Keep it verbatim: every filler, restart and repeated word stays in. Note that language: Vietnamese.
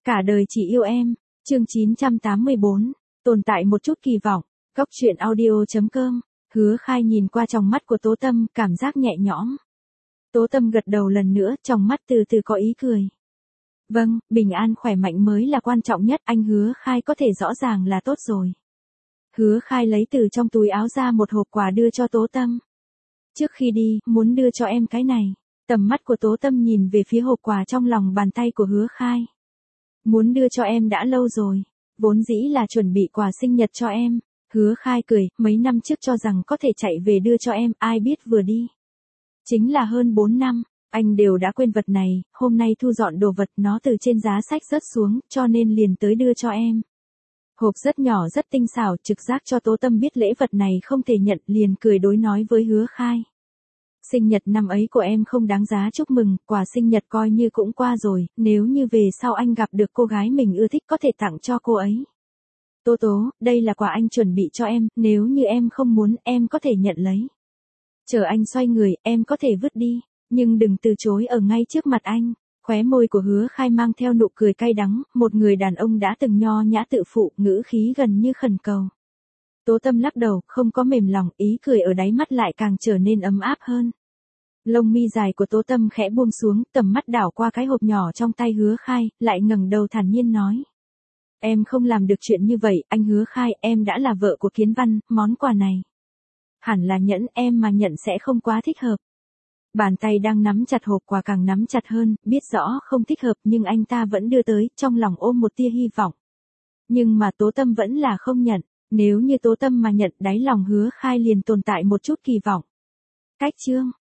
Cả đời chỉ yêu em, chương chín trăm tám mươi bốn, tồn tại một chút kỳ vọng, góc truyện audio.com, Hứa Khai nhìn qua tròng mắt của Tố Tâm, cảm giác nhẹ nhõm. Tố Tâm gật đầu lần nữa, tròng mắt từ từ có ý cười. Vâng, bình an khỏe mạnh mới là quan trọng nhất, anh Hứa Khai có thể rõ ràng là tốt rồi. Hứa Khai lấy từ trong túi áo ra một hộp quà đưa cho Tố Tâm. Trước khi đi, muốn đưa cho em cái này. Tầm mắt của Tố Tâm nhìn về phía hộp quà trong lòng bàn tay của Hứa Khai. Muốn đưa cho em đã lâu rồi, vốn dĩ là chuẩn bị quà sinh nhật cho em. Hứa Khai cười, mấy năm trước cho rằng có thể chạy về đưa cho em, ai biết vừa đi. Chính là hơn bốn năm, anh đều đã quên vật này, hôm nay thu dọn đồ vật nó từ trên giá sách rớt xuống, cho nên liền tới đưa cho em. Hộp rất nhỏ rất tinh xảo, trực giác cho Tố Tâm biết lễ vật này không thể nhận, liền cười đối nói với Hứa Khai. Sinh nhật năm ấy của em không đáng giá chúc mừng, quà sinh nhật coi như cũng qua rồi, nếu như về sau anh gặp được cô gái mình ưa thích có thể tặng cho cô ấy. Tố Tố, đây là quà anh chuẩn bị cho em, nếu như em không muốn em có thể nhận lấy. Chờ anh xoay người, em có thể vứt đi, nhưng đừng từ chối ở ngay trước mặt anh. Khóe môi của Hứa Khai mang theo nụ cười cay đắng, một người đàn ông đã từng nho nhã tự phụ, ngữ khí gần như khẩn cầu. Tố Tâm lắc đầu, không có mềm lòng, ý cười ở đáy mắt lại càng trở nên ấm áp hơn. Lông mi dài của Tố Tâm khẽ buông xuống, tầm mắt đảo qua cái hộp nhỏ trong tay Hứa Khai, lại ngẩng đầu thản nhiên nói. Em không làm được chuyện như vậy, anh Hứa Khai, em đã là vợ của Kiến Văn, món quà này. Hẳn là nhẫn, em mà nhận sẽ không quá thích hợp. Bàn tay đang nắm chặt hộp quà càng nắm chặt hơn, biết rõ không thích hợp nhưng anh ta vẫn đưa tới, trong lòng ôm một tia hy vọng. Nhưng mà Tố Tâm vẫn là không nhận, nếu như Tố Tâm mà nhận, đáy lòng Hứa Khai liền tồn tại một chút kỳ vọng. Cách chương